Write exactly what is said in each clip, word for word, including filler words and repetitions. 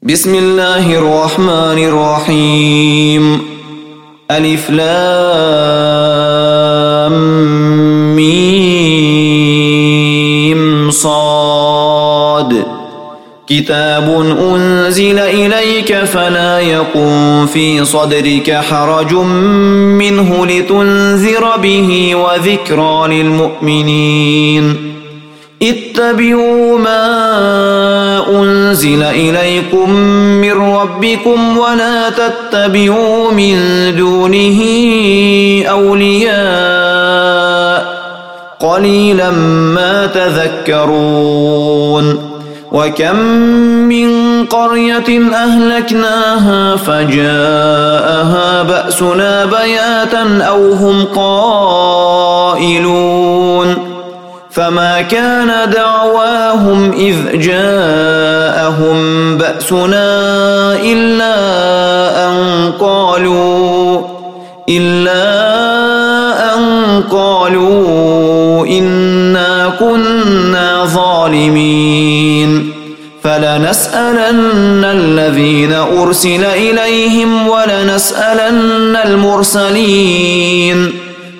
بسم الله الرحمن الرحيم. ألف لام ميم صاد. كتاب أنزل إليك فلا يكن في صدرك حرج منه لتنذر به وذكرى للمؤمنين. اتبعوا ما أنزل إليكم من ربكم ولا تتبعوا من دونه أولياء قليلا ما تذكرون. وكم من قرية أهلكناها فجاءها بأسنا بياتا أو هم قائلون. فما كان دعواهم إذ جاءهم بأسنا إلا أن قالوا إلا أن قالوا إنا كنا ظالمين. فلنسألن الذين أرسل إليهم ولنسألن المرسلين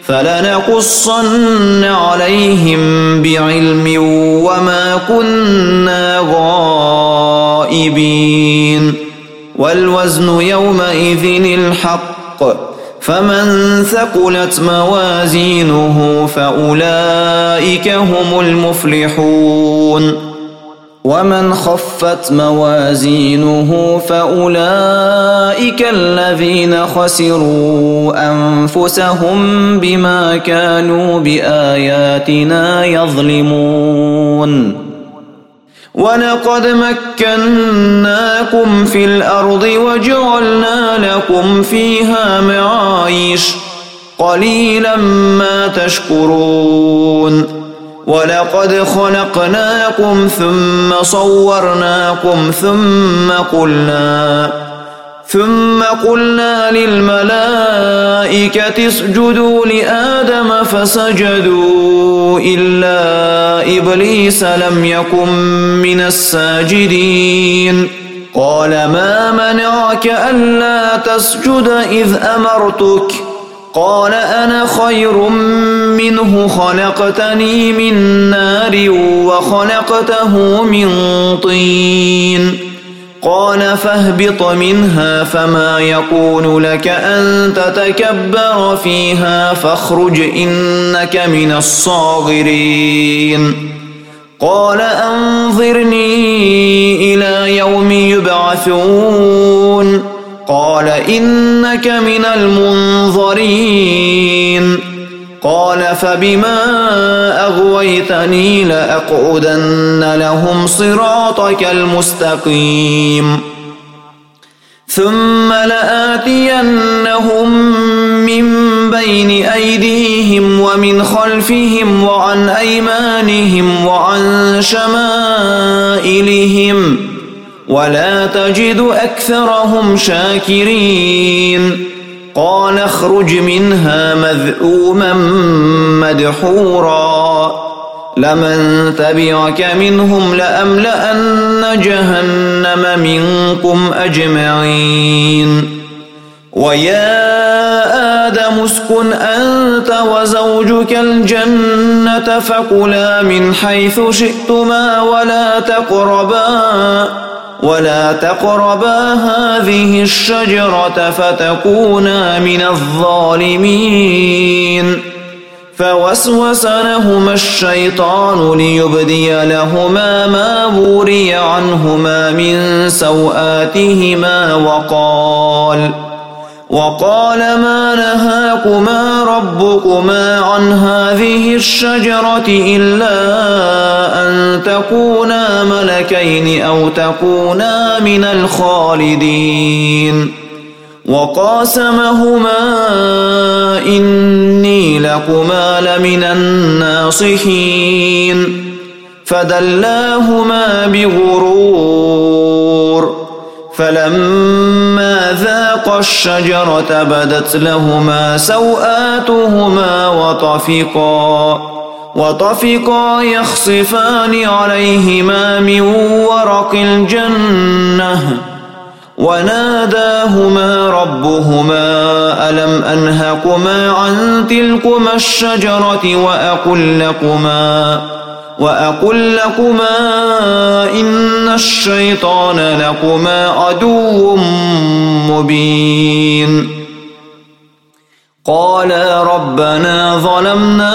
فلنقصن عليهم بعلم وما كنا غائبين. والوزن يومئذ الحق فمن ثقلت موازينه فأولئك هم المفلحون. ومن خفت موازينه فأولئك الذين خسروا أنفسهم بما كانوا بآياتنا يظلمون. ولقد مكناكم في الأرض وجعلنا لكم فيها معايش قليلا ما تشكرون. ولقد خلقناكم ثم صورناكم ثم قلنا ثم قلنا للملائكة اسجدوا لآدم فسجدوا إلا إبليس لم يكن من الساجدين. قال ما منعك ألا تسجد إذ أمرتك؟ قال أنا خير منه خلقتني من نار وخلقته من طين. قال فاهبط منها فما يكون لك أن تتكبر فيها فاخرج إنك من الصاغرين. قال أنظرني إلى يوم يبعثون. قال إنك من المنظرين. قال فبما أغويتني لأقعدن لهم صراطك المستقيم ثم لآتينهم من بين أيديهم ومن خلفهم وعن أيمانهم وعن شمائلهم ولا تجد أكثرهم شاكرين. قال اخرج منها مذءوما مدحورا لمن تبعك منهم لأملأن جهنم منكم أجمعين. ويا آدم اسكن أنت وزوجك الجنة فكلا من حيث شئتما ولا تقربا ولا تقربا هذه الشجرة فتكونا من الظالمين. فوسوس لهما الشيطان ليبدي لهما ما وري عنهما من سوآتهما وقال وقال ما نهاكما ربكما عن هذه الشجرة إلا أن تكونا ملكين أو تكونا من الخالدين. وقاسمهما إني لكما لمن الناصحين. فدلاهما بغرور فلما ذاقا الشجرة بدت لهما سوآتهما وطفقا وطفقا يخصفان عليهما من ورق الجنة وناداهما ربهما ألم أنهكما عن تلكما الشجرة وأقل لكما وأقل لكما إن الشيطان لكما عدو مبين قالا ربنا ظلمنا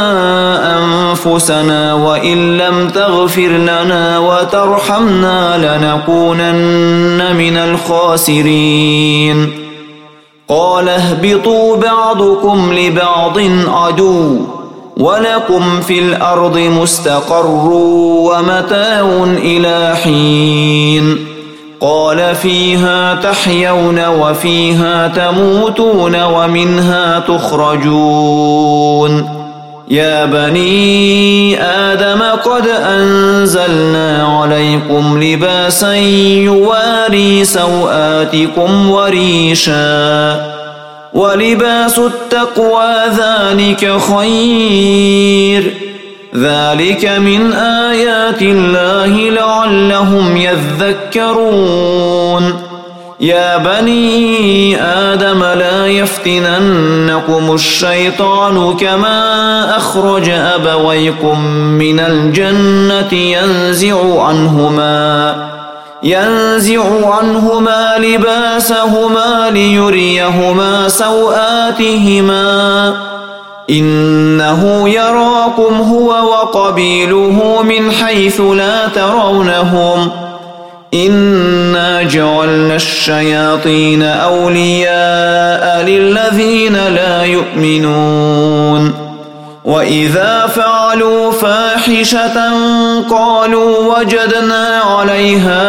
أنفسنا وإن لم تغفر لنا وترحمنا لنكونن من الخاسرين قال اهبطوا بعضكم لبعض عدو ولكم في الأرض مستقر ومتاع إلى حين قال فيها تحيون وفيها تموتون ومنها تخرجون يا بني آدم قد أنزلنا عليكم لباسا يواري سوآتكم وريشا ولباس التقوى ذلك خير ذلك من آيات الله لعلهم يذكرون يا بني آدم لا يفتننكم الشيطان كما أخرج أبويكم من الجنة ينزع عنهما ينزع عنهما لباسهما ليريهما سوآتهما إنه يراكم هو وقبيله من حيث لا ترونهم إنا جعلنا الشياطين أولياء للذين لا يؤمنون وإذا فعلوا فاحشة قالوا وجدنا عليها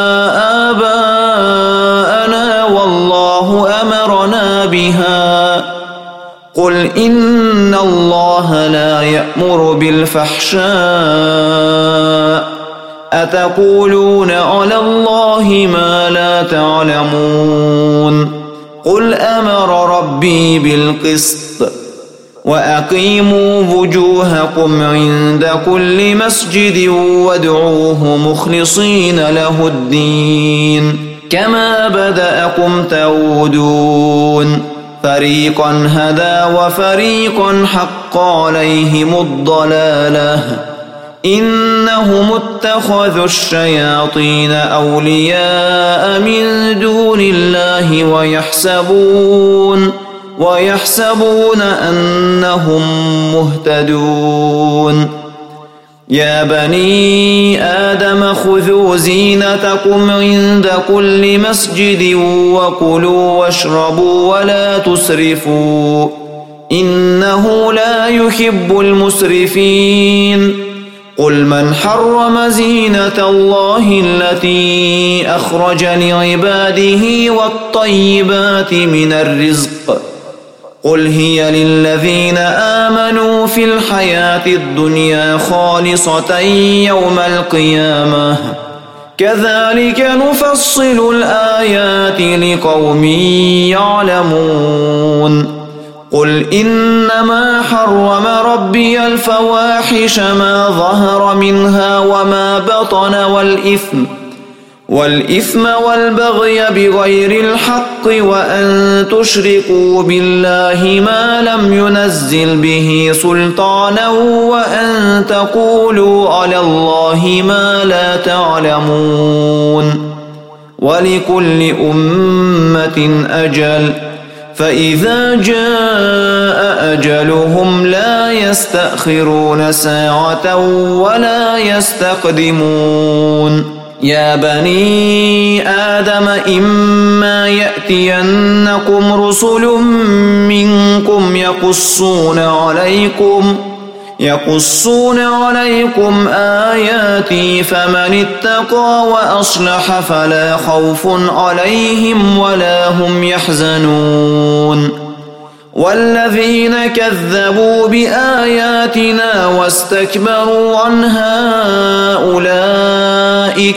آباءنا والله أمرنا بها قل إن الله لا يأمر بالفحشاء أتقولون على الله ما لا تعلمون قل أمر ربي بالقسط وأقيموا وجوهكم عند كل مسجد وادعوه مخلصين له الدين كما بدأكم تعودون فريقا هدى وفريقا حق عليهم الضلالة إنهم اتخذوا الشياطين أولياء من دون الله ويحسبون ويحسبون أنهم مهتدون يا بني آدم خذوا زينتكم عند كل مسجد وكلوا واشربوا ولا تسرفوا إنه لا يحب المسرفين قل من حرم زينة الله التي أخرج لعباده والطيبات من الرزق قل هي للذين آمنوا في الحياة الدنيا خالصة يوم القيامة كذلك نفصل الآيات لقوم يعلمون قل إنما حرم ربي الفواحش ما ظهر منها وما بطن والإثم والإثم والبغي بغير الحق وأن تشركوا بالله ما لم ينزل به سلطانا وأن تقولوا على الله ما لا تعلمون ولكل أمة أجل فإذا جاء أجلهم لا يستأخرون ساعة ولا يستقدمون يا بني آدم إما يأتينكم رسل منكم يقصون عليكم يقصون عليكم آياتي فمن اتقى وأصلح فلا خوف عليهم ولا هم يحزنون والذين كذبوا بآياتنا واستكبروا عنها أولئك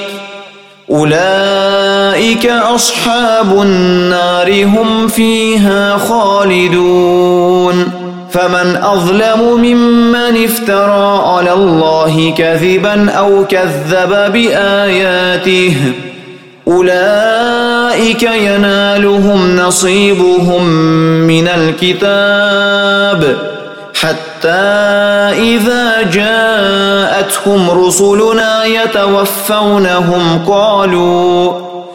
أولئك أصحاب النار هم فيها خالدون فمن أظلم ممن افترى على الله كذبا أو كذب بآياته أولئك أولئك ينالهم نصيبهم من الكتاب حتى إذا جاءتهم رسلنا يتوفونهم قالوا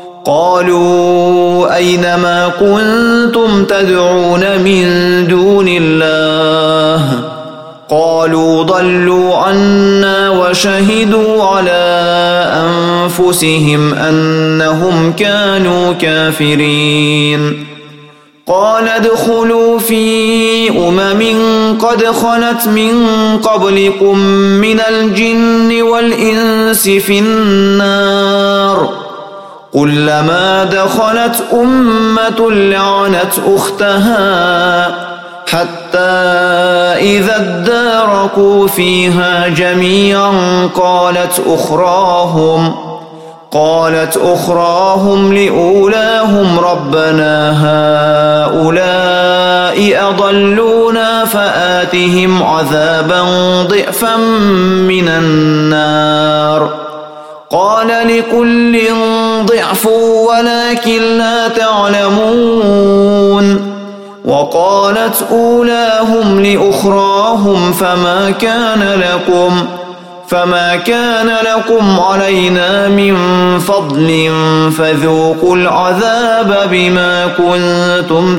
قالوا أين ما كنتم تدعون من دون الله قالوا ضلوا عنا وشهدوا على أنفسهم أنهم كانوا كافرين قال ادخلوا في أمم قد خلت من قبلكم من الجن والإنس في النار كلما دخلت أمة لعنت أختها حتى إذا اداركوا فيها جميعا قالت أخراهم قالت أخراهم لأولاهم ربنا هؤلاء أضلونا فآتهم عذابا ضعفا من النار قال لكل ضعف ولكن لا تعلمون وقالت أولاهم لأخراهم فما كان لكم فما كان لكم علينا من فضل فذوقوا العذاب بما كنتم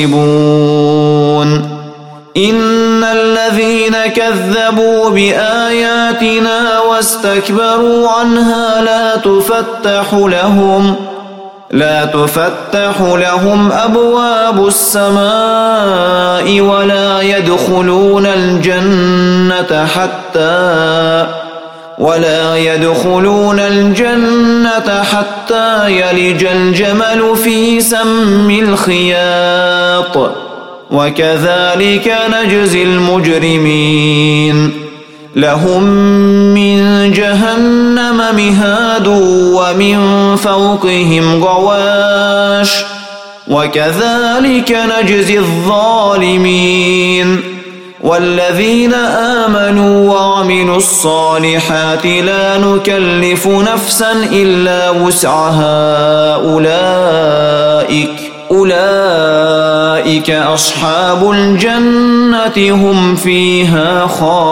تكسبون إن الذين كذبوا بآياتنا واستكبروا عنها لا تفتح لهم لا تفتح لهم أبواب السماء ولا يدخلون الجنة حتى ولا يدخلون الجنة حتى يلج الجمل في سم الخياط وكذلك نجزي المجرمين لهم من جهنم مهاد ومن فوقهم غواش وكذلك نجزي الظالمين والذين آمنوا وعملوا الصالحات لا نكلف نفسا إلا وسعها أولئك أولئك أصحاب الجنة هم فيها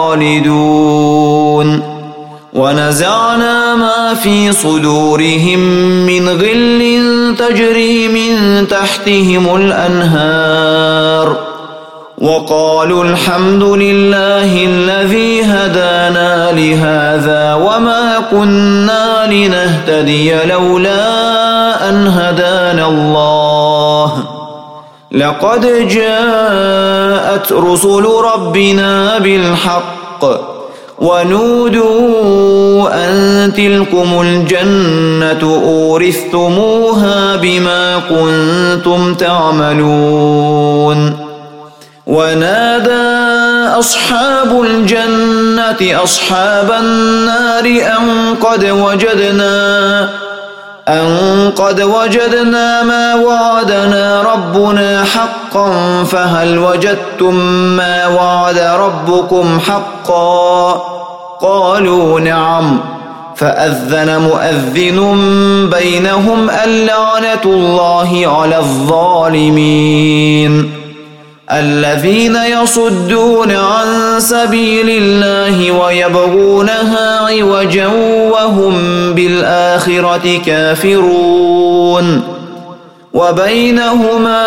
خالدون ونزعنا ما في صدورهم من غل تجري من تحتهم الأنهار وقالوا الحمد لله الذي هدانا لهذا وما كنا لنهتدي لولا أن هدانا الله لقد جاءت رسل ربنا بالحق ونودوا أن تلكم الجنة أورثتموها بما كنتم تعملون ونادى أصحاب الجنة أصحاب النار أن قد وجدنا أن قد وجدنا ما وعدنا ربنا حقا فهل وجدتم ما وعد ربكم حقا قالوا نعم فأذن مؤذن بينهم اللعنة الله على الظالمين الذين يصدون عن سبيل الله ويبغونها عوجا وهم بالآخرة كافرون وبينهما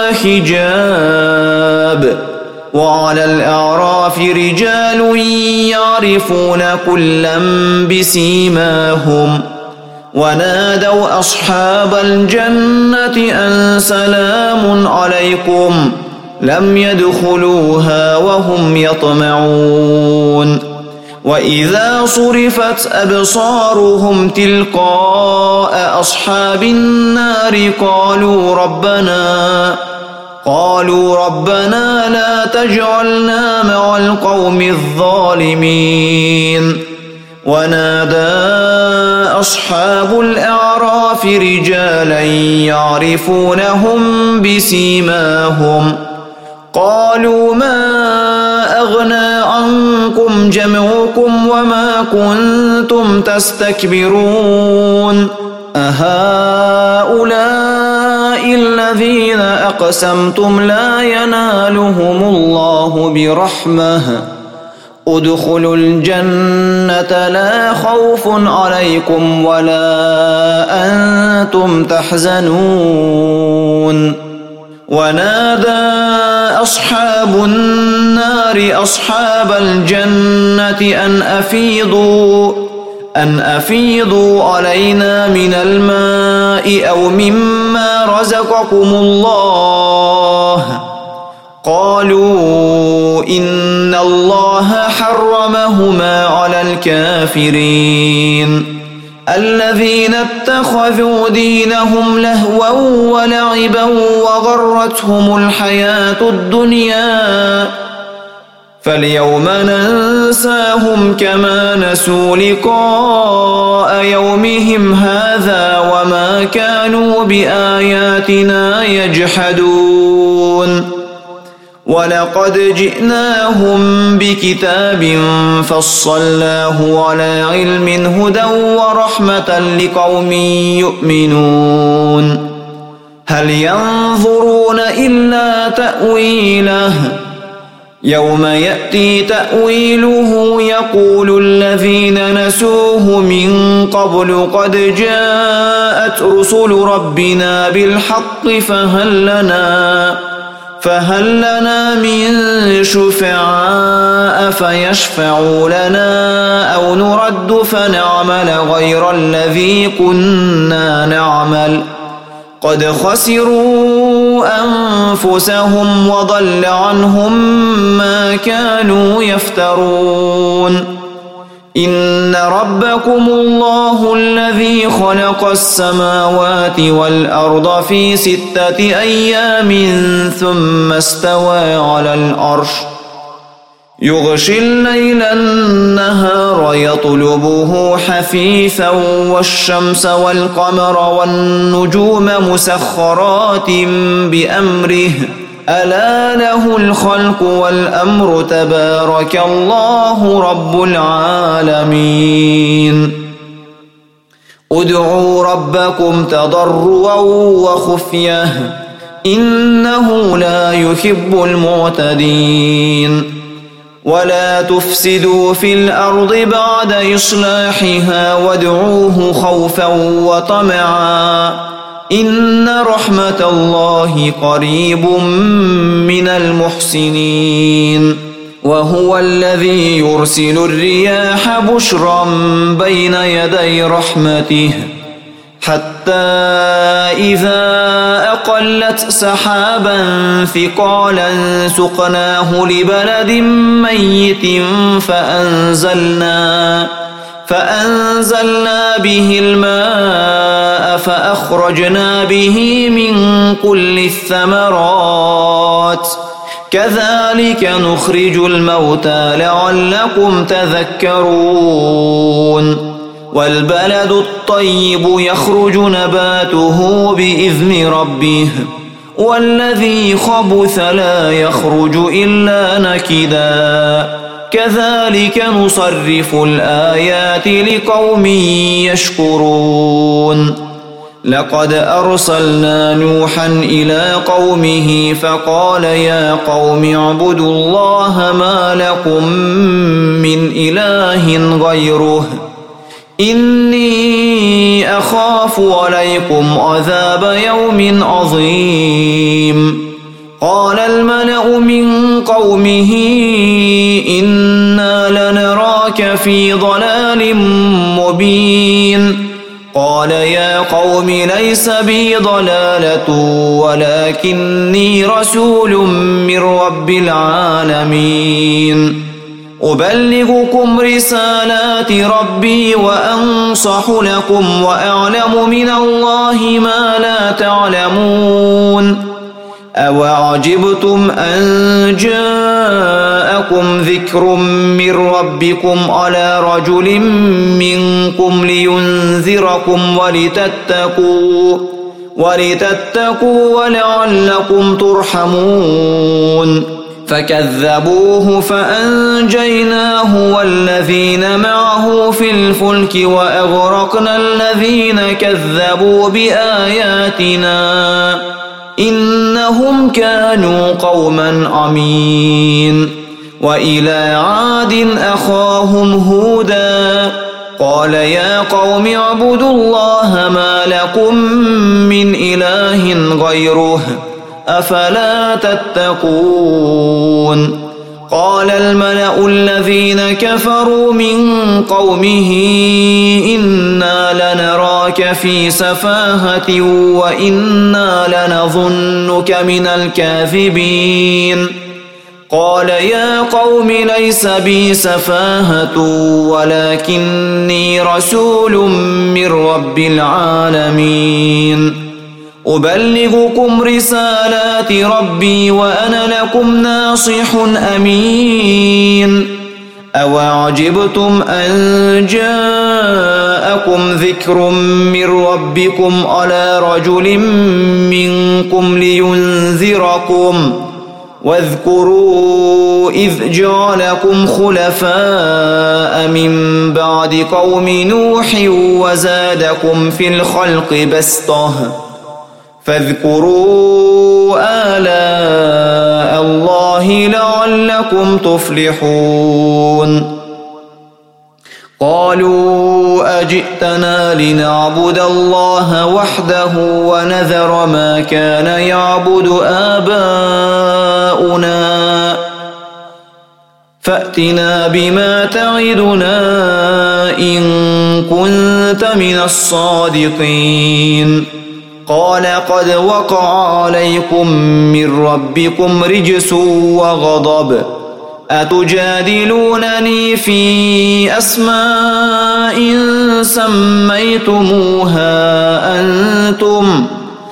حجاب وعلى الأعراف رجال يعرفون كلا بسيماهم ونادوا أصحاب الجنة أن سلام عليكم لم يدخلوها وهم يطمعون وإذا صرفت أبصارهم تلقاء أصحاب النار قالوا ربنا قالوا ربنا لا تجعلنا مع القوم الظالمين ونادى أصحاب الأعراف رجالا يعرفونهم بسيماهم قالوا ما أغنى عنكم جمعكم وما كنتم تستكبرون أهؤلاء الذين أقسمتم لا ينالهم الله برحمة ادخلوا الجنة لا خوف عليكم ولا أنتم تحزنون ونادى أصحاب النار أصحاب الجنة أن أفيضوا أن أفيضوا علينا من الماء أو مما رزقكم الله قالوا إن الله حرمهما على الكافرين الذين اتخذوا دينهم لهوا ولعبا وغرتهم الحياة الدنيا فاليوم ننساهم كما نسوا لقاء يومهم هذا وما كانوا بآياتنا يجحدون ولقد جئناهم بكتاب فصلناه على علم هدى ورحمة لقوم يؤمنون هل ينظرون إلا تأويله يوم يأتي تأويله يقول الذين نسوه من قبل قد جاءت رسل ربنا بالحق فهل لنا فهل لنا من شفعاء فيشفعوا لنا أو نرد فنعمل غير الذي كنا نعمل قد خسروا أنفسهم وضل عنهم ما كانوا يفترون إن ربكم الله الذي خلق السماوات والأرض في ستة أيام ثم استوى على العرش يغشي الليل النهار يطلبه حثيثا والشمس والقمر والنجوم مسخرات بأمره ألا له الخلق والأمر تبارك الله رب العالمين ادعوا ربكم تضرعا وخفية إنه لا يحب المعتدين ولا تفسدوا في الأرض بعد إصلاحها وادعوه خوفا وطمعا إن رحمة الله قريب من المحسنين وهو الذي يرسل الرياح بشرا بين يدي رحمته حتى إذا أقلت سحابا ثقالا سقناه لبلد ميت فأنزلنا فأنزلنا به الماء فأخرجنا به من كل الثمرات كذلك نخرج الموتى لعلكم تذكرون والبلد الطيب يخرج نباته بإذن ربه والذي خبث لا يخرج إلا نكدا كذلك نصرف الآيات لقوم يشكرون لقد أرسلنا نوحا إلى قومه فقال يا قوم اعبدوا الله ما لكم من إله غيره إني أخاف عليكم عذاب يوم عظيم قال الملأ من قومه إنا لنراك في ضلال مبين قال يا قوم ليس بي ضلالة ولكني رسول من رب العالمين أبلغكم رسالات ربي وأنصح لكم وأعلم من الله ما لا تعلمون أوعجبتم أن جاءكم ذكر من ربكم على رجل منكم لينذركم ولتتقوا ولتتقوا ولعلكم ترحمون فكذبوه فأنجيناه والذين معه في الفلك وأغرقنا الذين كذبوا بآياتنا إنهم كانوا قوما عمين وإلى عاد أخاهم هودا قال يا قوم اعبدوا الله ما لكم من إله غيره أفلا تتقون قال الملأ الذين كفروا من قومه إنا لنراك في سفاهة وإنا لنظنك من الكاذبين قال يا قوم ليس بي سفاهة ولكني رسول من رب العالمين أبلغكم رسالات ربي وأنا لكم ناصح أمين أوعجبتم أن جاءكم ذكر من ربكم على رجل منكم لينذركم واذكروا إذ جعلكم خلفاء من بعد قوم نوح وزادكم في الخلق بسطة فاذكروا آلاء الله لعلكم تفلحون قالوا أجئتنا لنعبد الله وحده ونذر ما كان يعبد آباؤنا فأتنا بما تعدنا إن كنت من الصادقين قال قد وقع عليكم من ربكم رجس وغضب أتجادلونني في أسماء سميتموها أنتم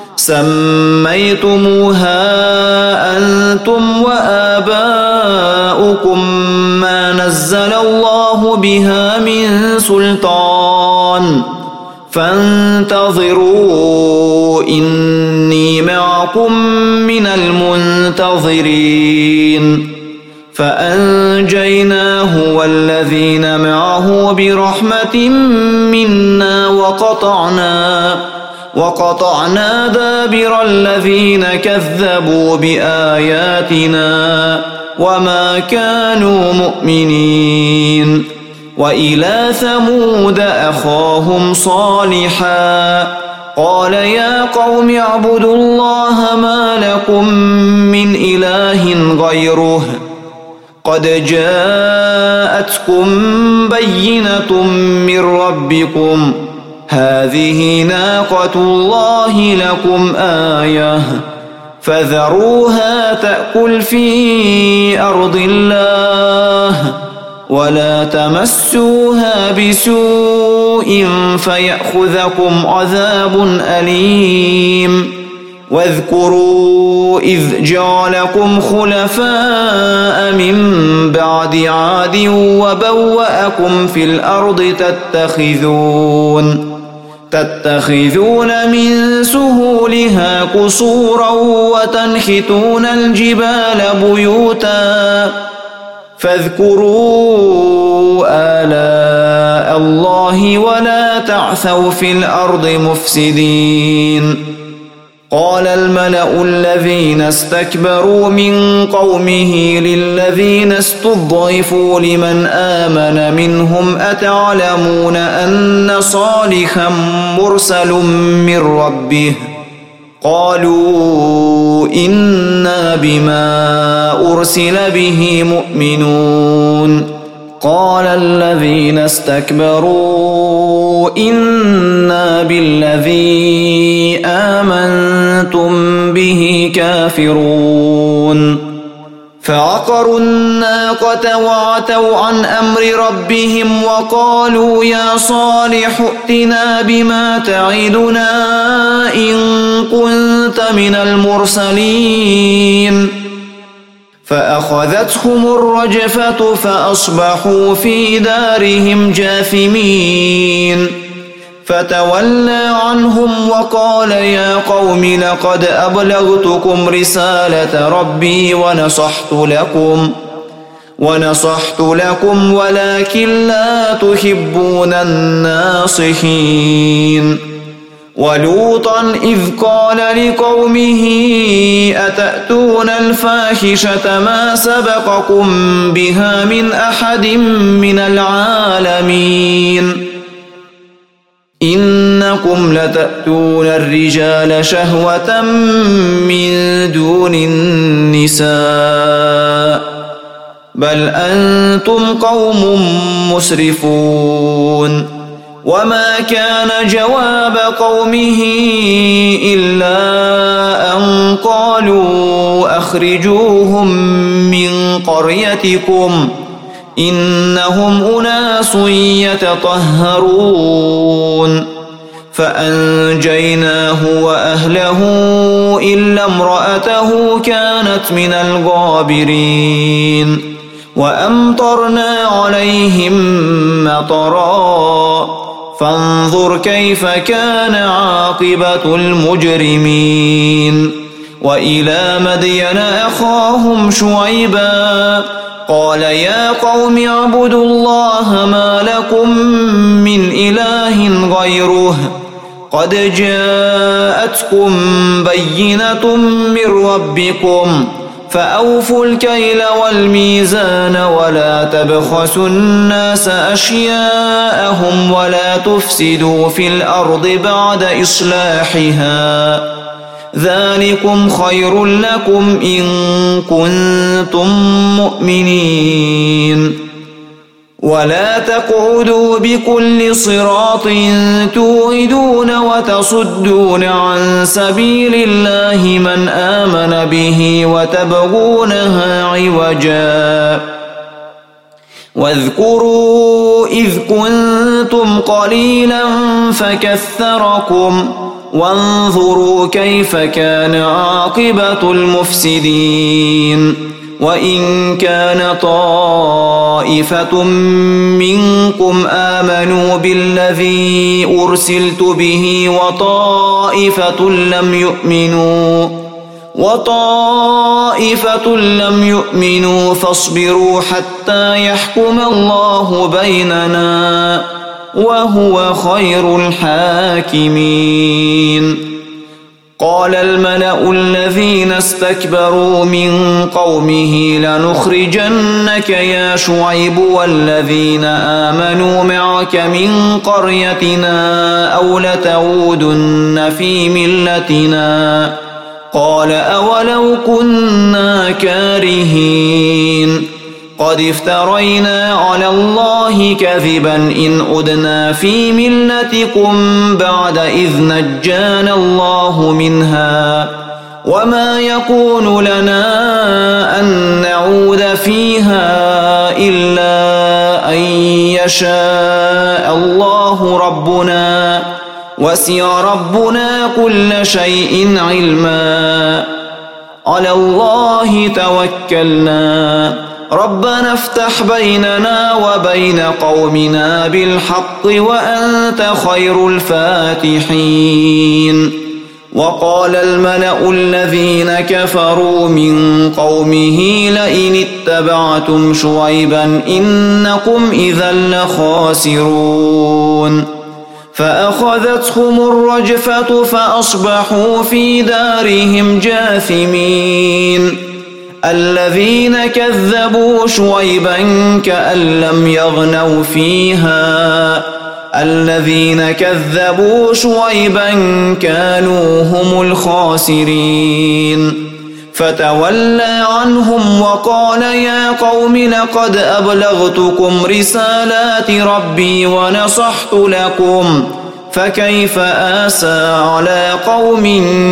سميتموها أنتم وآباؤكم ما نزل الله بها من سلطان فانتظروا إني معكم من المنتظرين فأنجيناه والذين معه برحمة منا وقطعنا وقطعنا دابر الذين كذبوا بآياتنا وما كانوا مؤمنين وإلى ثمود أخاهم صالحا قال يا قوم اعبدوا الله ما لكم من إله غيره قد جاءتكم بينة من ربكم هذه ناقة الله لكم آية فذروها تأكل في أرض الله ولا تمسوها بسوء فيأخذكم عذاب أليم واذكروا إذ جعلكم خلفاء من بعد عاد وبوأكم في الأرض تتخذون تتخذون من سهولها قصورا وتنحتون الجبال بيوتا فاذكروا آلاء الله ولا تعثوا في الأرض مفسدين قال الملأ الذين استكبروا من قومه للذين استضعفوا لمن آمن منهم أتعلمون أن صالحا مرسل من ربه قالوا إنا بما أرسل به مؤمنون قال الذين استكبروا إنا بالذي آمنتم به كافرون فعقروا الناقة وعتوا عن أمر ربهم وقالوا يا صالح ائتنا بما تعدنا إن كنت من المرسلين فأخذتهم الرجفة فأصبحوا في دارهم جاثمين فتولى عنهم وقال يا قوم لقد أبلغتكم رسالة ربي ونصحت لكم ونصحت لكم ولكن لا تحبون الناصحين ولوطا إذ قال لقومه أتأتون الفاحشة ما سبقكم بها من أحد من العالمين إنكم لتأتون الرجال شهوة من دون النساء بل أنتم قوم مسرفون وما كان جواب قومه إلا أن قالوا أخرجوهم من قريتكم إنهم أناس يتطهرون فأنجيناه وأهله إلا امرأته كانت من الغابرين وأمطرنا عليهم مطرا فانظر كيف كان عاقبة المجرمين وإلى مدين أخاهم شعيبا قال يا قوم اعبدوا الله ما لكم من إله غيره قد جاءتكم بينة من ربكم فأوفوا الكيل والميزان ولا تبخسوا الناس أشياءهم ولا تفسدوا في الأرض بعد إصلاحها ذلكم خير لكم إن كنتم مؤمنين ولا تقعدوا بكل صراط توعدون وتصدون عن سبيل الله من آمن به وتبغونها عوجا واذكروا إذ كنتم قليلا فكثركم وانظروا كيف كان عاقبة المفسدين وإن كان طائفة منكم آمنوا بالذي أرسلت به وطائفة لم يؤمنوا وطائفة لم يؤمنوا فاصبروا حتى يحكم الله بيننا وهو خير الحاكمين قال الملأ الذين استكبروا من قومه لنخرجنك يا شعيب والذين آمنوا معك من قريتنا أو لتعودن في ملتنا قال أولو كنا كارهين قد افترينا على الله كذبا إن أدنا في ملتكم بعد إذ نجانا الله منها وما يكون لنا أن نعود فيها إلا أن يشاء الله ربنا وسع ربنا كل شيء علما على الله توكلنا ربنا افتح بيننا وبين قومنا بالحق وأنت خير الفاتحين وقال الملأ الذين كفروا من قومه لئن اتبعتم شعيبا إنكم إذا لخاسرون فأخذتهم الرجفة فأصبحوا في دارهم جاثمين الذين كذبوا شعيبا كأن لم يغنوا فيها الذين كذبوا شعيبا كانوا هم الخاسرين فتولى عنهم وقال يا قوم لقد أبلغتكم رسالات ربي ونصحت لكم فكيف آسى على قوم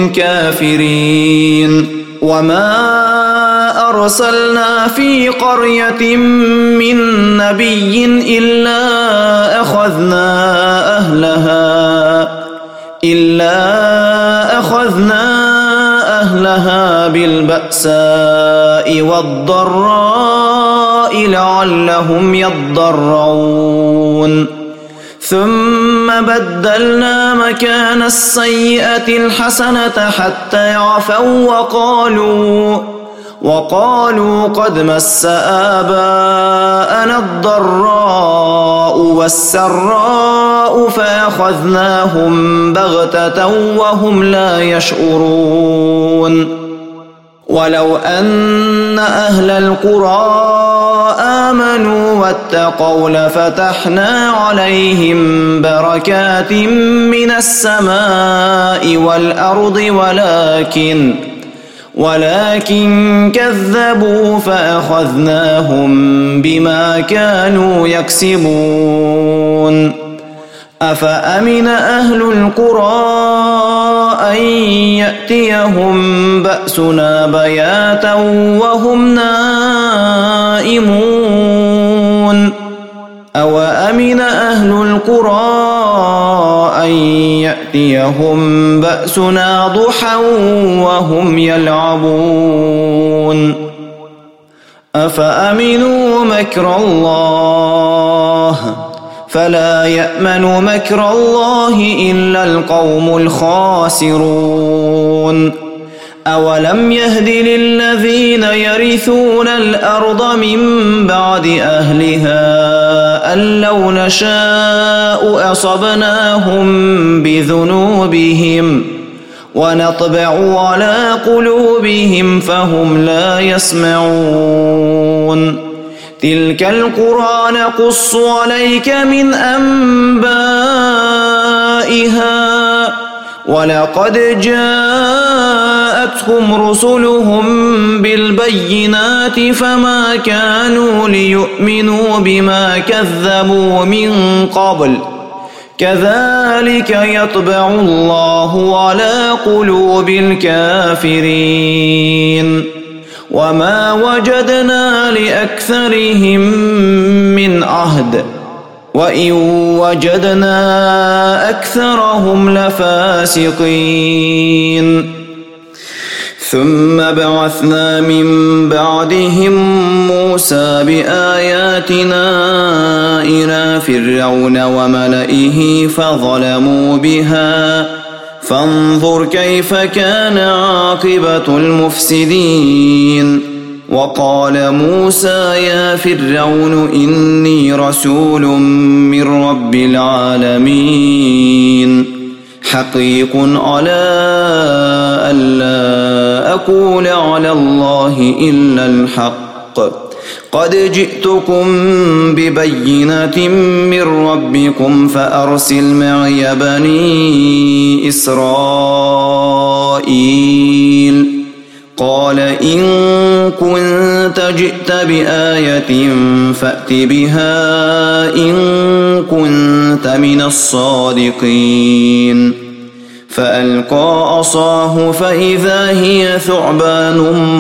كافرين وما أرسلنا في قرية من نبي إلا أخذنا أهلها إلا أخذنا أهلها بالبأساء والضراء لعلهم يضرعون ثم بدلنا مكان السيئة الحسنة حتى عفوا وقالوا وقالوا قد مس آباءنا الضراء والسراء فأخذناهم بغتة وهم لا يشعرون ولو أن أهل القرى آمنوا واتقوا لفتحنا عليهم بركات من السماء والأرض ولكن ولكن كذبوا فأخذناهم بما كانوا يكسبون أفأمن أهل القرى أن يأتيهم بأسنا بياتا وهم نائمون أوأمن أهل القرى أن يأتيهم بأسنا ضحى وهم يلعبون أفأمنوا مكر الله فلا يأمن مكر الله إلا القوم الخاسرون أولم يهد للذين يرثون الأرض من بعد أهلها أن لو نشاء أصبناهم بذنوبهم ونطبع على قلوبهم فهم لا يسمعون تلك القرى نقص عليك من أنبائها ولقد جاءتهم رسلهم بالبينات فما كانوا ليؤمنوا بما كذبوا من قبل كذلك يطبع الله على قلوب الكافرين وما وجدنا لأكثرهم من عهد وإن وجدنا أكثرهم لفاسقين ثم بعثنا من بعدهم موسى بآياتنا إلى فرعون وملئه فظلموا بها فانظر كيف كان عاقبة المفسدين وقال موسى يا فرعون إني رسول من رب العالمين حقيق على ألا أقول على الله إلا الحق قد جئتكم ببينة من ربكم فأرسل معي بني إسرائيل قال إن كنت جئت بآية فأت بها إن كنت من الصادقين فألقى عصاه فإذا هي ثعبان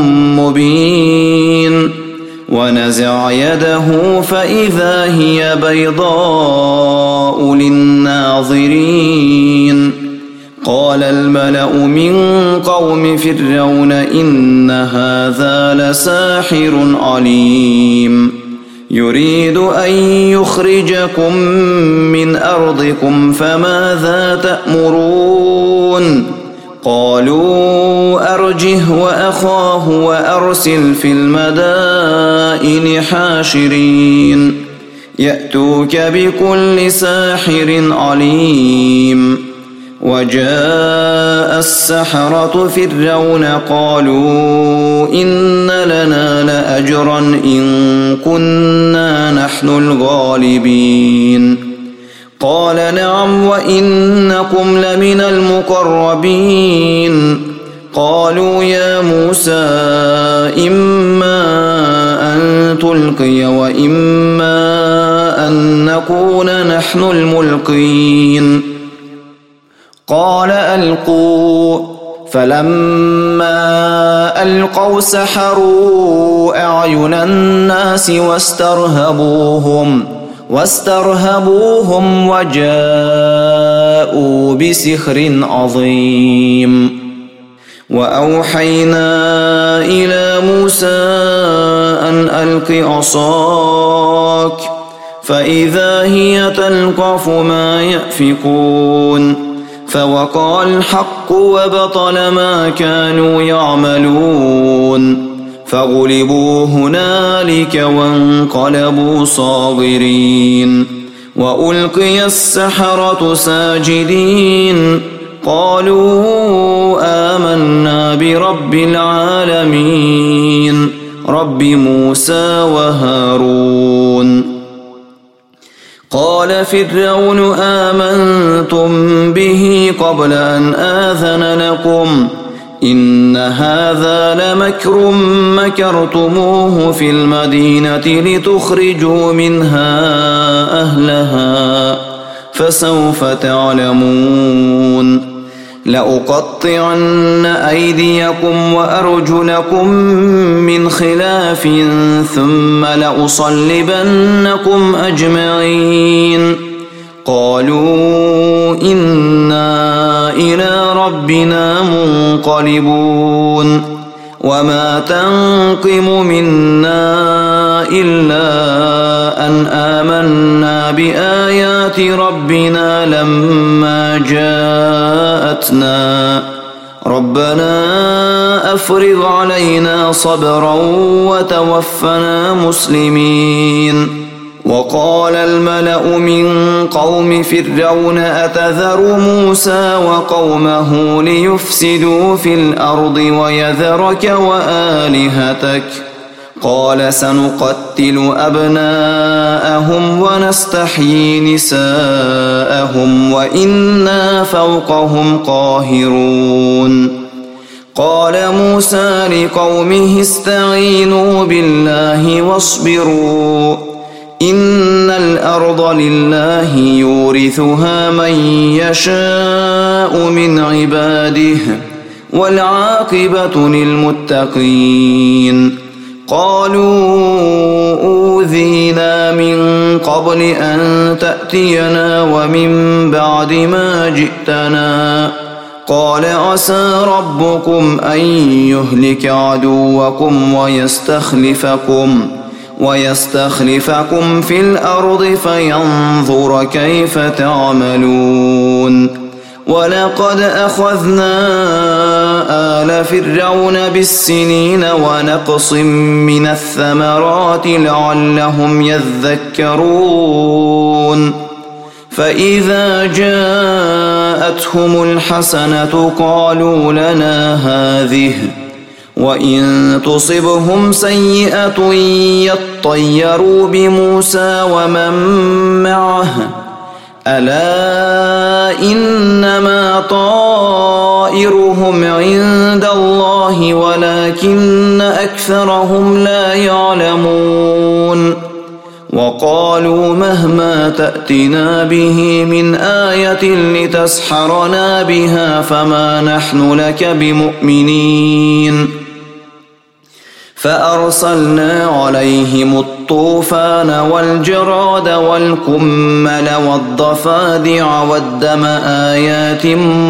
مبين ونزع يده فإذا هي بيضاء للناظرين قال الملأ من قوم فرعون إن هذا لساحر عليم يريد أن يخرجكم من أرضكم فماذا تأمرون قالوا أرجه وأخاه وأرسل في المدائن حاشرين يأتوك بكل ساحر عليم وجاء السحرة فرعون قالوا إن لنا لأجرا إن كنا نحن الغالبين قال نعم وإنكم لمن المقربين قالوا يا موسى إما أن تلقي وإما أن نكون نحن الملقين قال ألقوا فلما ألقوا سحروا أعين الناس واسترهبوهم واسترهبوهم وجاءوا بسحر عظيم وأوحينا إلى موسى أن ألق عصاك فإذا هي تلقف ما يأفكون فوقع الحق وبطل ما كانوا يعملون فغلبوا هنالك وانقلبوا صاغرين وألقي السحرة ساجدين قالوا آمنا برب العالمين رب موسى وهارون. قال فرعون آمنتم به قبل أن آذن لكم إن هذا لمكر مكرتموه في المدينة لتخرجوا منها أهلها فسوف تعلمون. لأقطعن أيديكم وأرجلكم من خلاف ثم لأصلبنكم أجمعين. قالوا إنا إلى ربنا منقلبون وما تنقم منا إلا أن آمنا بآيات ربنا لما جاءتنا ربنا أفرغ علينا صبرا وتوفنا مسلمين. وقال الملأ من قوم فرعون أتذر موسى وقومه ليفسدوا في الأرض ويذرك وآلهتك قال سنقتل أبناءهم ونستحيي نساءهم وإنا فوقهم قاهرون. قال موسى لقومه استعينوا بالله واصبروا إن الأرض لله يورثها من يشاء من عباده والعاقبة للمتقين. قالوا أوذينا من قبل أن تأتينا ومن بعد ما جئتنا قال عسى ربكم أن يهلك عدوكم ويستخلفكم ويستخلفكم في الأرض فينظر كيف تعملون. ولقد أخذنا آل فرعون بالسنين ونقص من الثمرات لعلهم يذكرون. فإذا جاءتهم الحسنة قالوا لنا هذه وإن تصبهم سيئة يطيروا بموسى ومن معه ألا إنما طائرهم عند الله ولكن أكثرهم لا يعلمون. وقالوا مهما تأتنا به من آية لتسحرنا بها فما نحن لك بمؤمنين. فأرسلنا عليهم الطوفان والجراد والكمل والضفادع والدم آيات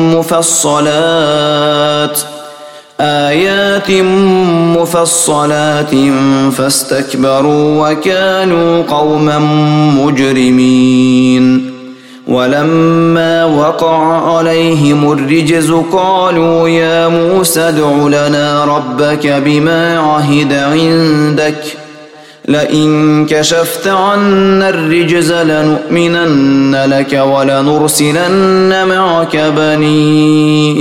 مفصلات آيات مفصلات فاستكبروا وكانوا قوما مجرمين. ولما وقع عليهم الرجز قالوا يا موسى ادع لنا ربك بما عهد عندك لئن كشفت عنا الرجز لنؤمنن لك ولنرسلن معك بني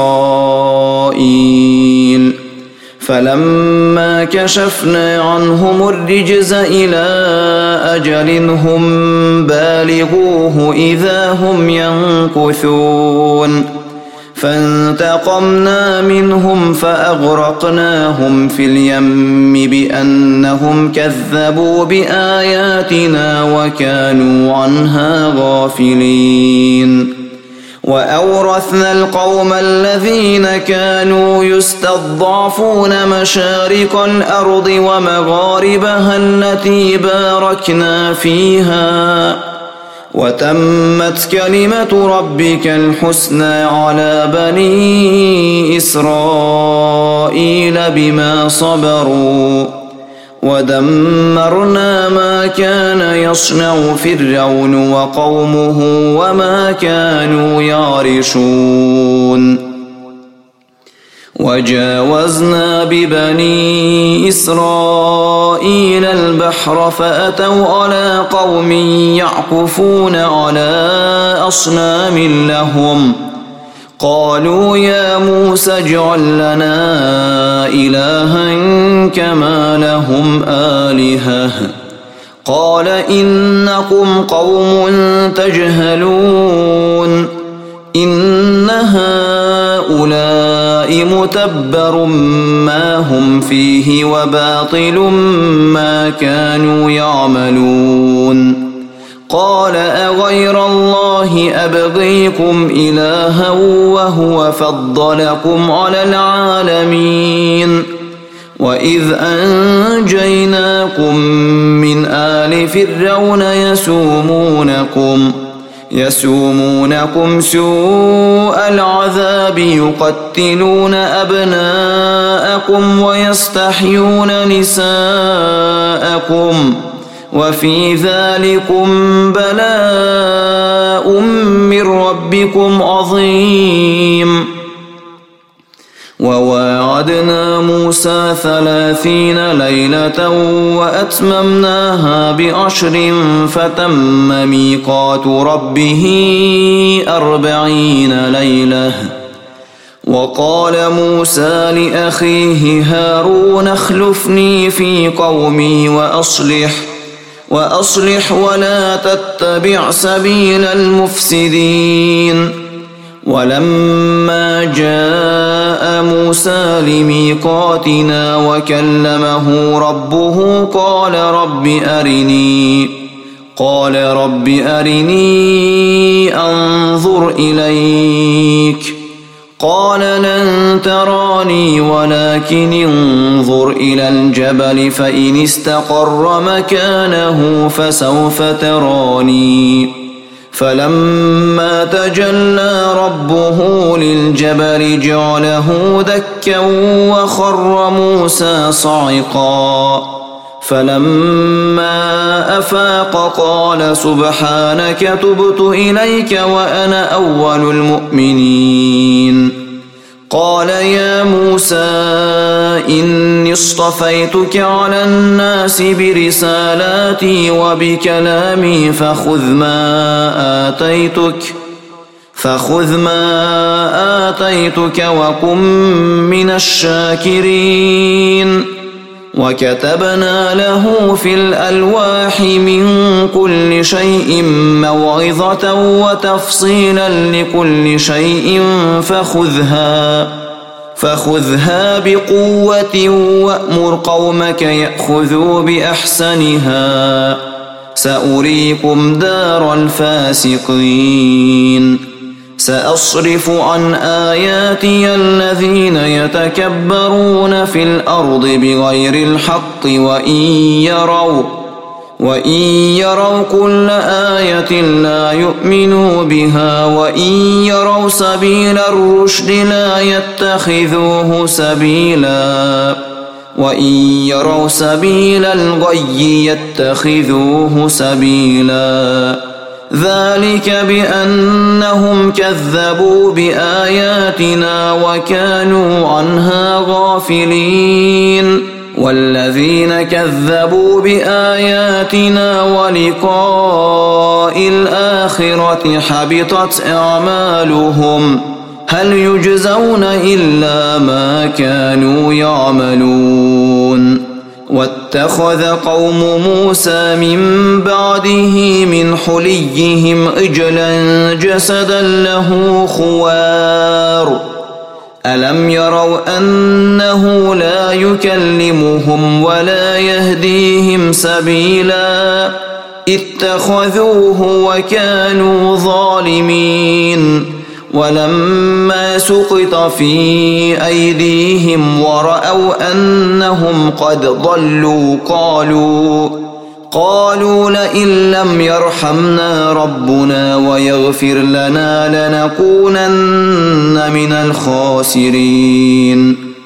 إسرائيل. فلما كشفنا عنهم الرجز إلى أجل هم بالغوه إذا هم ينكثون. فانتقمنا منهم فأغرقناهم في اليم بأنهم كذبوا بآياتنا وكانوا عنها غافلين. وأورثنا القوم الذين كانوا يستضعفون مشارق الأرض ومغاربها التي باركنا فيها وتمت كلمة ربك الحسنى على بني إسرائيل بما صبروا ودمرنا ما كان يصنع فرعون وقومه وما كانوا يعرشون. وجاوزنا ببني إسرائيل البحر فأتوا على قوم يعكفون على أصنام لهم قالوا يا موسى اجعل لنا إلها كما لهم آلهة قال إنكم قوم تجهلون إن هؤلاء متبر ما هم فيه وباطل ما كانوا يعملون قال أغير الله أبغيكم إلها وهو فضلكم على العالمين وإذ أنجيناكم من آل فرعون يسومونكم يسومونكم سوء العذاب يقتلون أبناءكم ويستحيون نساءكم وفي ذلكم بلاء من ربكم عظيم وواعدنا موسى ثلاثين ليلة وأتممناها بعشر فتم ميقات ربه أربعين ليلة وقال موسى لأخيه هارون اخلفني في قومي وأصلح وأصلح ولا تتبع سبيل المفسدين ولما جاء موسى لميقاتنا وكلمه ربه قال رب أرني قال رب أرني أنظر إليك قال لن تراني ولكن انظر إلى الجبل فإن استقر مكانه فسوف تراني فلما تجلى ربه للجبل جعله دكا وخر موسى صعقا فلما أفاق قال سبحانك تبت إليك وأنا أول المؤمنين قال يا موسى إني اصطفيتك على الناس برسالاتي وبكلامي فخذ ما آتيتك فخذ ما آتيتك وكن من الشاكرين وكتبنا له في الألواح من كل شيء موعظة وتفصيلا لكل شيء فخذها فخذها بقوة وأمر قومك يأخذوا بأحسنها سأريكم دار الفاسقين سأصرف عن آياتي الذين يتكبرون في الأرض بغير الحق وإن يروا وإن يروا كل آية لا يؤمنوا بها وإن يروا سبيل الرشد لا يتخذوه سبيلا وإن يروا سبيل الغي يتخذوه سبيلا ذلك بأنهم كذبوا بآياتنا وكانوا عنها غافلين والذين كذبوا بآياتنا ولقاء الآخرة حبطت أعمالهم هل يجزون إلا ما كانوا يعملون واتخذ قوم موسى من بعده من حليهم عجلا جسدا له خوار ألم يروا أنه لا يكلمهم ولا يهديهم سبيلا اتخذوه وكانوا ظالمين ولما سقط في أيديهم ورأوا أنهم قد ضلوا قالوا قالوا لئن لم يرحمنا ربنا ويغفر لنا لنكونن من الخاسرين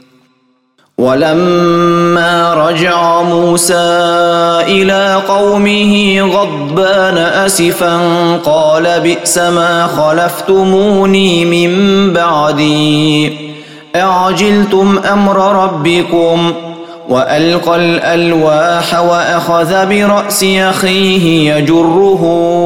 ولما رجع موسى إلى قومه غضبان أسفا قال بئس ما خلفتموني من بعدي أعجلتم أمر ربكم؟ وألقى الألواح وأخذ برأس أخيه يجره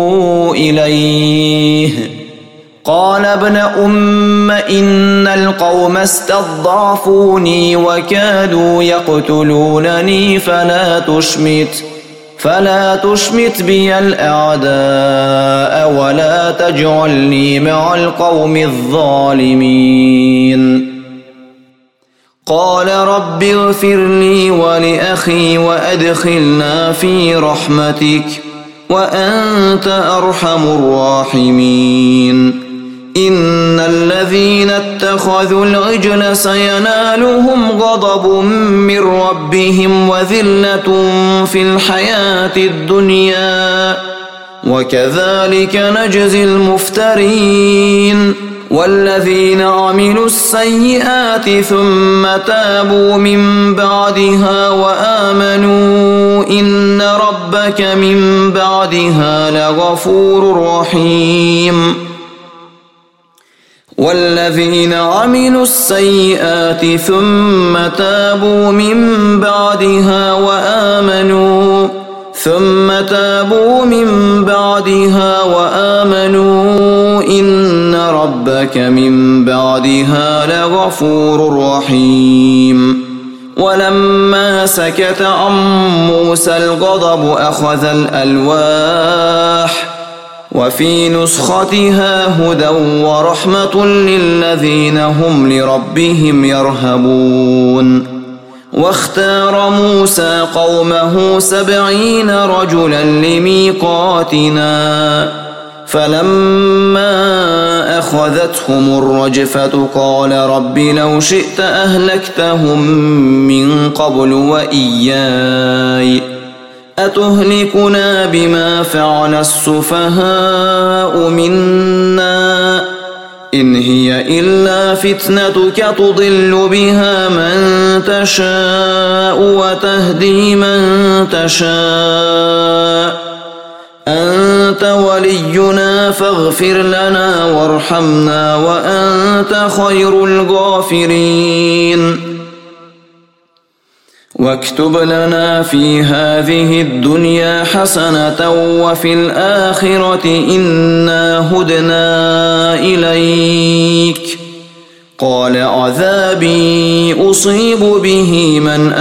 إليه قال ابن أم إن القوم استضعفوني وكادوا يقتلونني فلا تشمت فلا تشمت بي الأعداء ولا تجعلني مع القوم الظالمين. قال رب اغفر لي ولأخي وأدخلنا في رحمتك وأنت أرحم الراحمين. إن الذين اتخذوا العجل سينالهم غضب من ربهم وذلة في الحياة الدنيا وكذلك نجزي المفترين. والذين عملوا السيئات ثم تابوا من بعدها وآمنوا إن ربك من بعدها لغفور رحيم. والذين عملوا السيئات ثم تابوا من بعدها وآمنوا ثم تابوا من بعدها وآمنوا إن ربك من بعدها لغفور رحيم. ولما سكت عن موسى الغضب أخذ الألواح وفي نسختها هدى ورحمة للذين هم لربهم يرهبون. واختار موسى قومه سبعين رجلا لميقاتنا فلما أخذتهم الرجفة قال رب لو شئت أهلكتهم من قبل وإياي أتهلكنا بما فعل السفهاء منا إن هي إلا فتنتك تضل بها من تشاء وتهدي من تشاء أنت ولينا فاغفر لنا وارحمنا وأنت خير الغافرين. واكتب لنا في هذه الدنيا حسنة وفي الآخرة إنا هدنا إليك. قال عذابي أصيب به من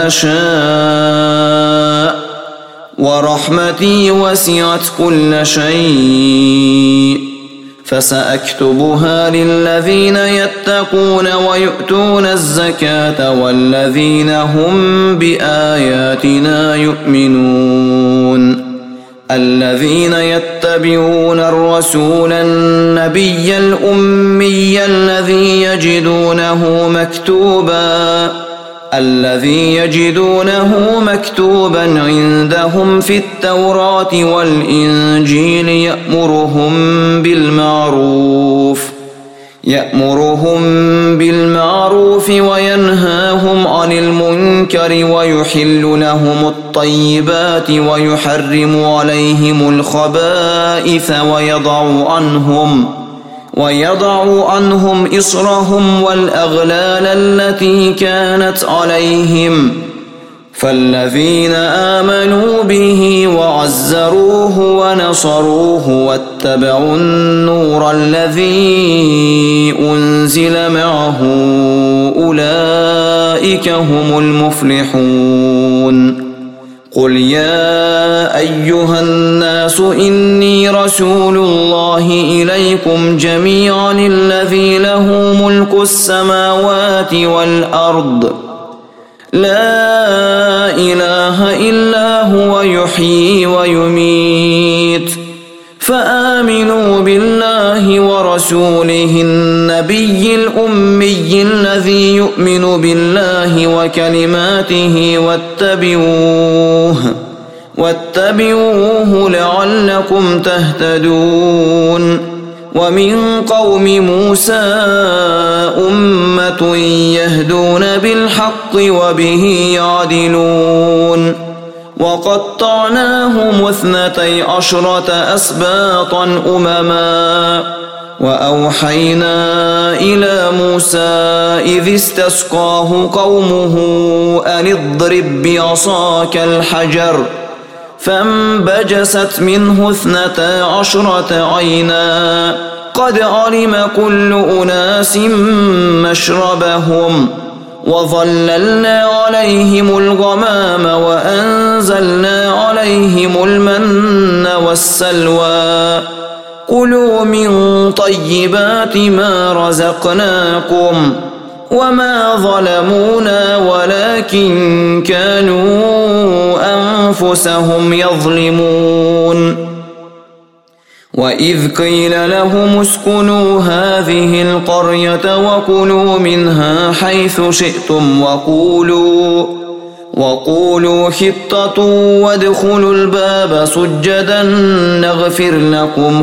أشاء ورحمتي وسعت كل شيء فسأكتبها للذين يتقون ويؤتون الزكاة والذين هم بآياتنا يؤمنون. الذين يتبعون الرسول النبي الأمي الذي يجدونه مكتوبا الذي يجدونه مكتوبا عندهم في التوراة والإنجيل يأمرهم بالمعروف يأمرهم بالمعروف وينهاهم عن المنكر ويحل لهم الطيبات ويحرم عليهم الخبائث ويضع عنهم ويضع عنهم إصرهم والأغلال التي كانت عليهم. فالذين آمنوا به وعزروه ونصروه واتبعوا النور الذي أنزل معه أولئك هم المفلحون. قل يا أيها الناس إني رسول الله إليكم جميعا الذي له ملك السماوات والأرض لا إله إلا هو يحيي ويميت فآمنوا بالله ورسوله النبي الأمي الذي يؤمن بالله وكلماته واتبعوه واتبعوه لعلكم تهتدون. ومن قوم موسى أمة يهدون بالحق وبه يعدلون. وقطعناهم اثنتي عشرة أسباطا أمما وأوحينا إلى موسى إذ استسقاه قومه أن اضرب بعصاك الحجر فانبجست منه اثنتا عشرة عينا قد علم كل أناس مشربهم وظللنا عليهم الغمام وأنزلنا عليهم المن والسلوى كلوا من طيبات ما رزقناكم وما ظلمونا ولكن كانوا أنفسهم يظلمون وإذ قيل لهم اسكنوا هذه القرية وكلوا منها حيث شئتم وقولوا وقولوا حطة وادخلوا الباب سجدا نغفر لكم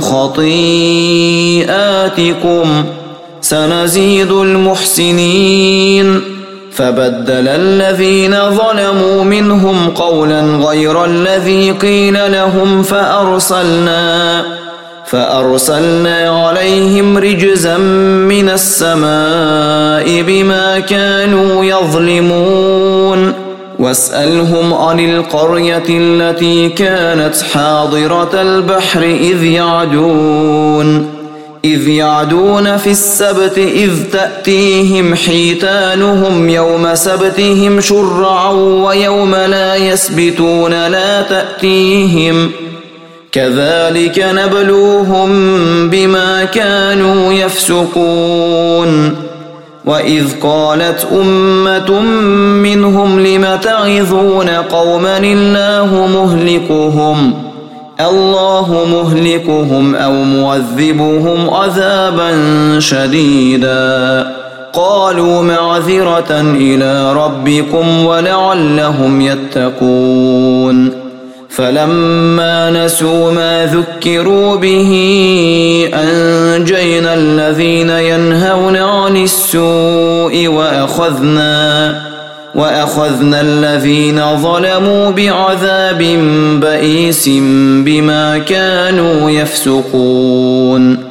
خطيئاتكم سنزيد المحسنين فبدل الذين ظلموا منهم قولا غير الذي قيل لهم فأرسلنا فأرسلنا عليهم رجزا من السماء بما كانوا يظلمون واسألهم عن القرية التي كانت حاضرة البحر إذ يعدون إذ يعدون في السبت إذ تأتيهم حيتانهم يوم سبتهم شرعا ويوم لا يسبتون لا تأتيهم كذلك نبلوهم بما كانوا يفسقون وإذ قالت أمة منهم لم تعظون قوما الله مهلكهم الله مهلكهم أو معذبهم عذابا شديدا قالوا معذرة إلى ربكم ولعلهم يتقون فلما نسوا ما ذكروا به أنجينا الذين ينهون عن السوء وأخذنا وأخذنا الذين ظلموا بعذاب بئيس بما كانوا يفسقون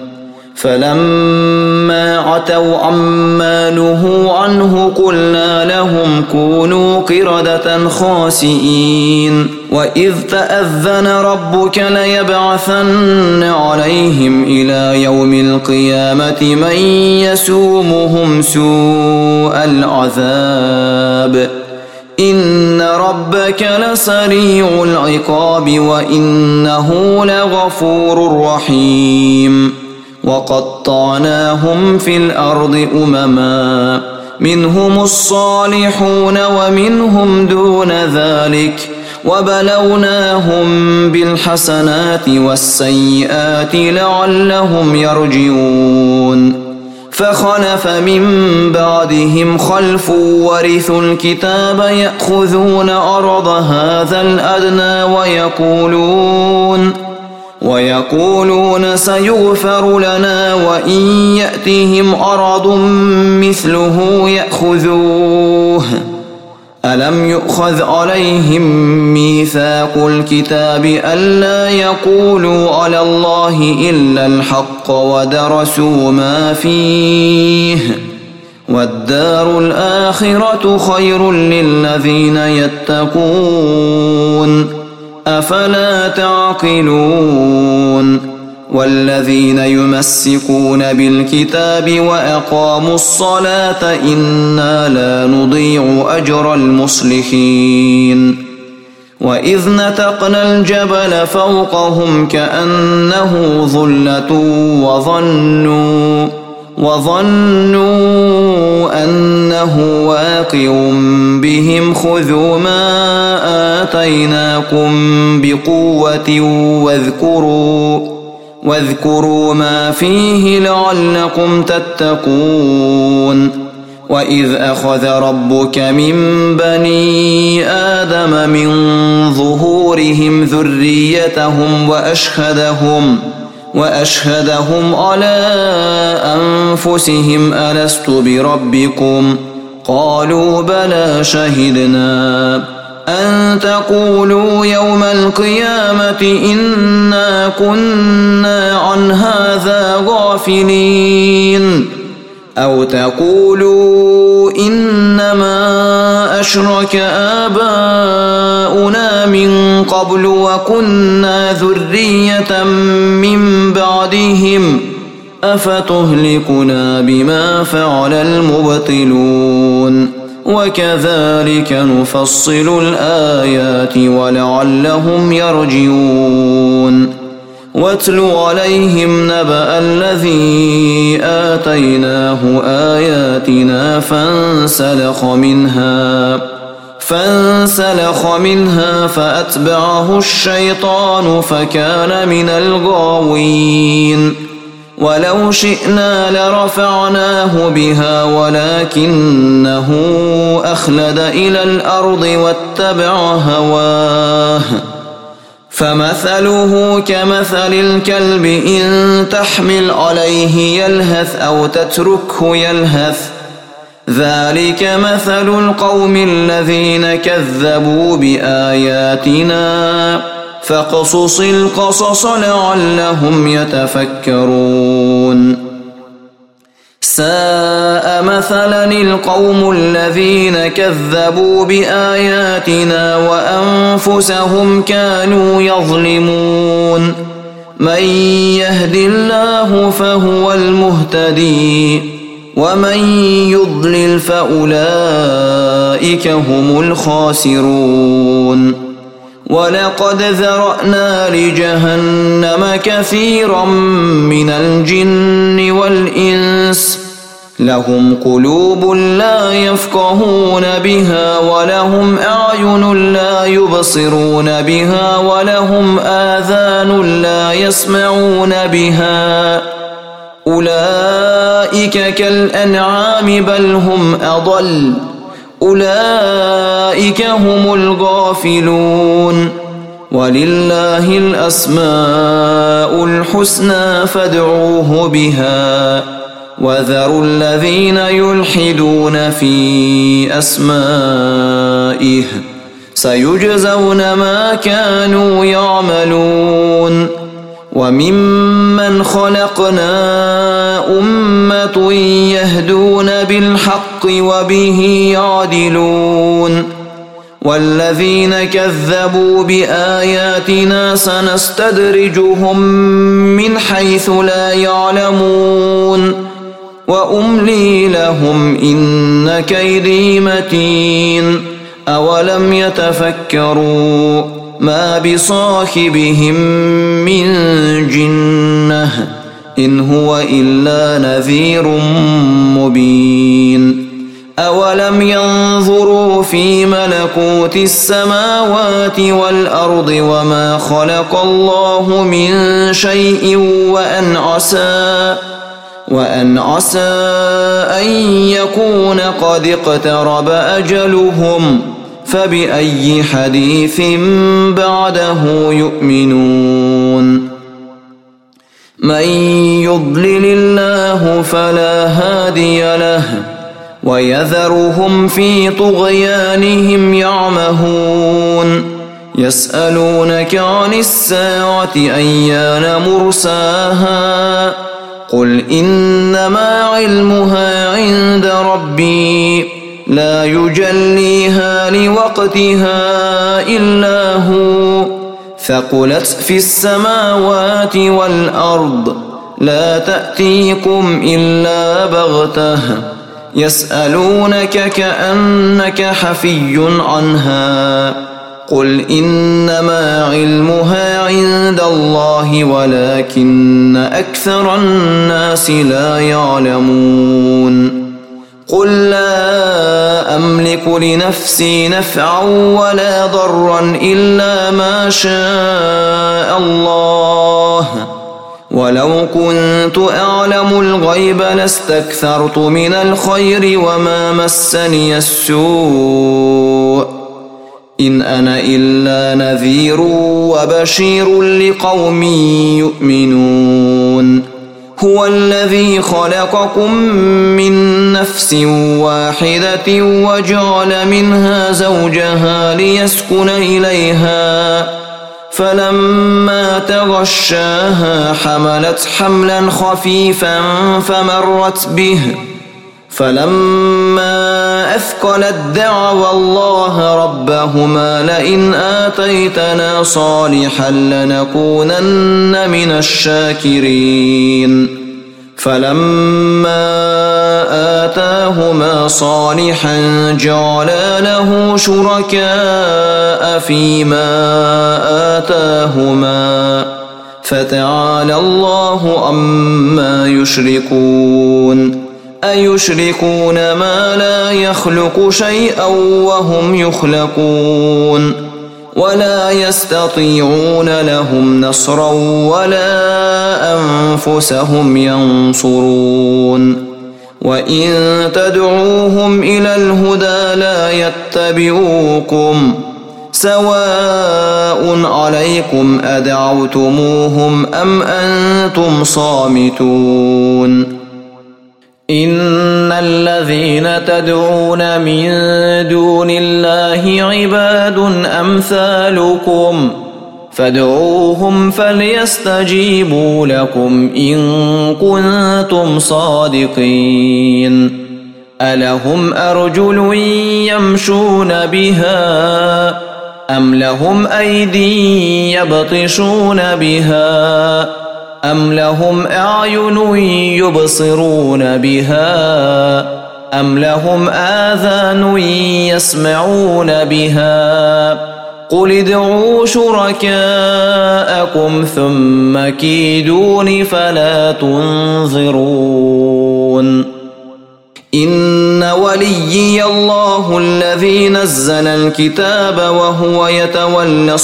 فلما عتوا عما نهوا عنه قلنا لهم كونوا قردة خاسئين وإذ تأذن ربك ليبعثن عليهم إلى يوم القيامة من يسومهم سوء العذاب إن ربك لسريع العقاب وإنه لغفور رحيم وقطعناهم في الأرض أمما منهم الصالحون ومنهم دون ذلك وبلوناهم بالحسنات والسيئات لعلهم يرجعون فخلف من بعدهم خلف ورثوا الكتاب يأخذون أرض هذا الأدنى ويقولون ويقولون سيغفر لنا وإن يأتهم أرض مثله يأخذوه ألم يؤخذ عليهم ميثاق الكتاب ألا يقولوا على الله إلا الحق ودرسوا ما فيه والدار الآخرة خير للذين يتقون أفلا تعقلون والذين يمسكون بالكتاب وأقاموا الصلاة إنا لا نضيع أجر المصلحين وإذ نتقنا الجبل فوقهم كأنه ظلة وظنوا وظنوا أنه واقع بهم خذوا ما آتيناكم بقوة واذكروا واذكروا ما فيه لعلكم تتقون وإذ أخذ ربك من بني آدم من ظهورهم ذريتهم وأشهدهم وأشهدهم على أنفسهم ألست بربكم قالوا بلى شهدنا أن تقولوا يوم القيامة إنا كنا عن هذا غافلين أو تقولوا إنما أشرك آباؤنا من قبل وكنا ذرية من بعدهم أفتهلكنا بما فعل المبطلون وكذلك نفصل الآيات ولعلهم يرجعون واتل عليهم نبأ الذي آتيناه آياتنا فانسلخ منها فانسلخ منها فأتبعه الشيطان فكان من الغاوين ولو شئنا لرفعناه بها ولكنه أخلد إلى الأرض واتبع هواه فمثله كمثل الكلب إن تحمل عليه يلهث أو تتركه يلهث ذلك مثل القوم الذين كذبوا بآياتنا فاقصص القصص لعلهم يتفكرون ساء مثلا القوم الذين كذبوا بآياتنا وأنفسهم كانوا يظلمون من يهد الله فهو المهتدي ومن يضلل فأولئك هم الخاسرون ولقد ذرأنا لجهنم كثيرا من الجن والإنس لهم قلوب لا يفقهون بها ولهم أعين لا يبصرون بها ولهم آذان لا يسمعون بها أولئك كالأنعام بل هم أضل أولئك هم الغافلون ولله الأسماء الحسنى فادعوه بها وذروا الذين يلحدون في أسمائه سيجزون ما كانوا يعملون وممن خلقنا أمة يهدون بالحق وبه يعدلون والذين كذبوا بآياتنا سنستدرجهم من حيث لا يعلمون وأملي لهم إن كيدي متين أولم يتفكروا ما بصاحبهم من جنة إن هو إلا نذير مبين أولم ينظروا في ملكوت السماوات والأرض وما خلق الله من شيء وأن عسى وأن عسى أن يكون قد اقترب أجلهم فبأي حديث بعده يؤمنون من يضلل الله فلا هادي له ويذرهم في طغيانهم يعمهون يسألونك عن الساعة أيان مرساها قل إنما علمها عند ربي لا يجليها لوقتها إلا هو ثقلت في السماوات والأرض لا تأتيكم إلا بغتة يسألونك كأنك حفي عنها قل إنما علمها عند الله ولكن أكثر الناس لا يعلمون قل لا أملك لنفسي نفعا ولا ضرا إلا ما شاء الله ولو كنت أعلم الغيب لاستكثرت من الخير وما مسني السوء إن أنا إلا نذير وبشير لقوم يؤمنون هو الذي خلقكم من نفس واحدة وجعل منها زوجها ليسكن إليها فلما تغشاها حملت حملا خفيفا فمرت به فلما أثقلت دعوا الله ربهما لئن آتيتنا صالحا لنكونن من الشاكرين فلما آتاهما صالحا جعلا له شركاء فيما آتاهما فتعالى الله عما يشركون أيشركون ما لا يخلق شيئا وهم يخلقون ولا يستطيعون لهم نصرا ولا أنفسهم ينصرون وإن تدعوهم إلى الهدى لا يتبعوكم سواء عليكم أدعوتموهم أم أنتم صامتون إن الذين تدعون من دون الله عباد أمثالكم فادعوهم فليستجيبوا لكم إن كنتم صادقين ألهم أرجل يمشون بها أم لهم أيدي يبطشون بها أم لهم أعين يبصرون بها أم لهم آذان يسمعون بها قل ادعوا شركاءكم ثم كيدون فلا تنظرون إن وليي الله الذي نزل الكتاب وهو يتولى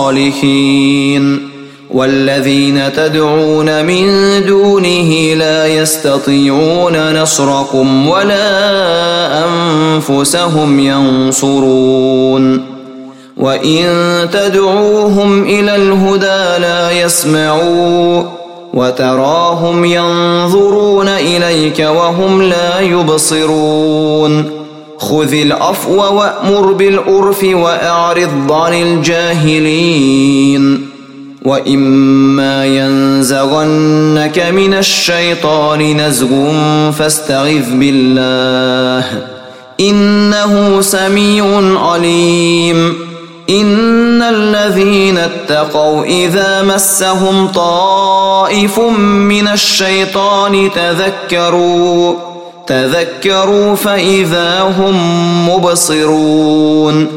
الصالحين والذين تدعون من دونه لا يستطيعون نصركم ولا أنفسهم ينصرون وإن تدعوهم إلى الهدى لا يسمعوا وتراهم ينظرون إليك وهم لا يبصرون خذ العفو وأمر بالعرف وأعرض عن الجاهلين وإما ينزغنك من الشيطان نزغ فاستعذ بالله إنه سميع عليم إن الذين اتقوا إذا مسهم طائف من الشيطان تذكروا تذكروا فإذا هم مبصرون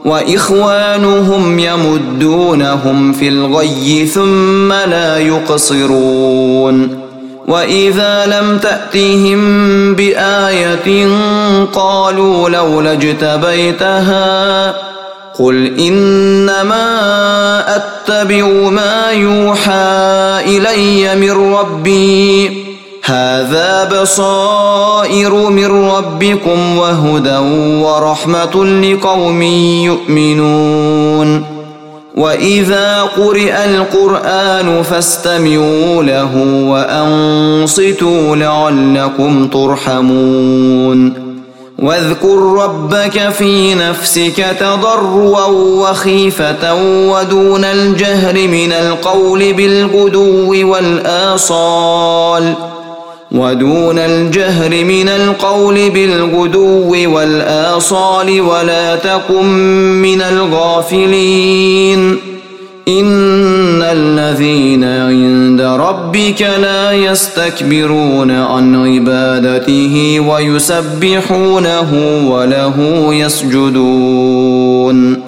وإخوانهم يمدونهم في الغي ثم لا يقصرون وإذا لم تأتهم بآية قالوا لولا اجتبيتها قل إنما أتبع ما يوحى إلي من ربي هذا بصائر من ربكم وهدى ورحمة لقوم يؤمنون وإذا قرئ القرآن فاستمعوا له وأنصتوا لعلكم ترحمون واذكر ربك في نفسك تضرعا وخيفة ودون الجهر من القول بالغدو والآصال ودون الجهر من القول بالغدو والآصال ولا تكن من الغافلين إن الذين عند ربك لا يستكبرون عن عبادته ويسبحونه وله يسجدون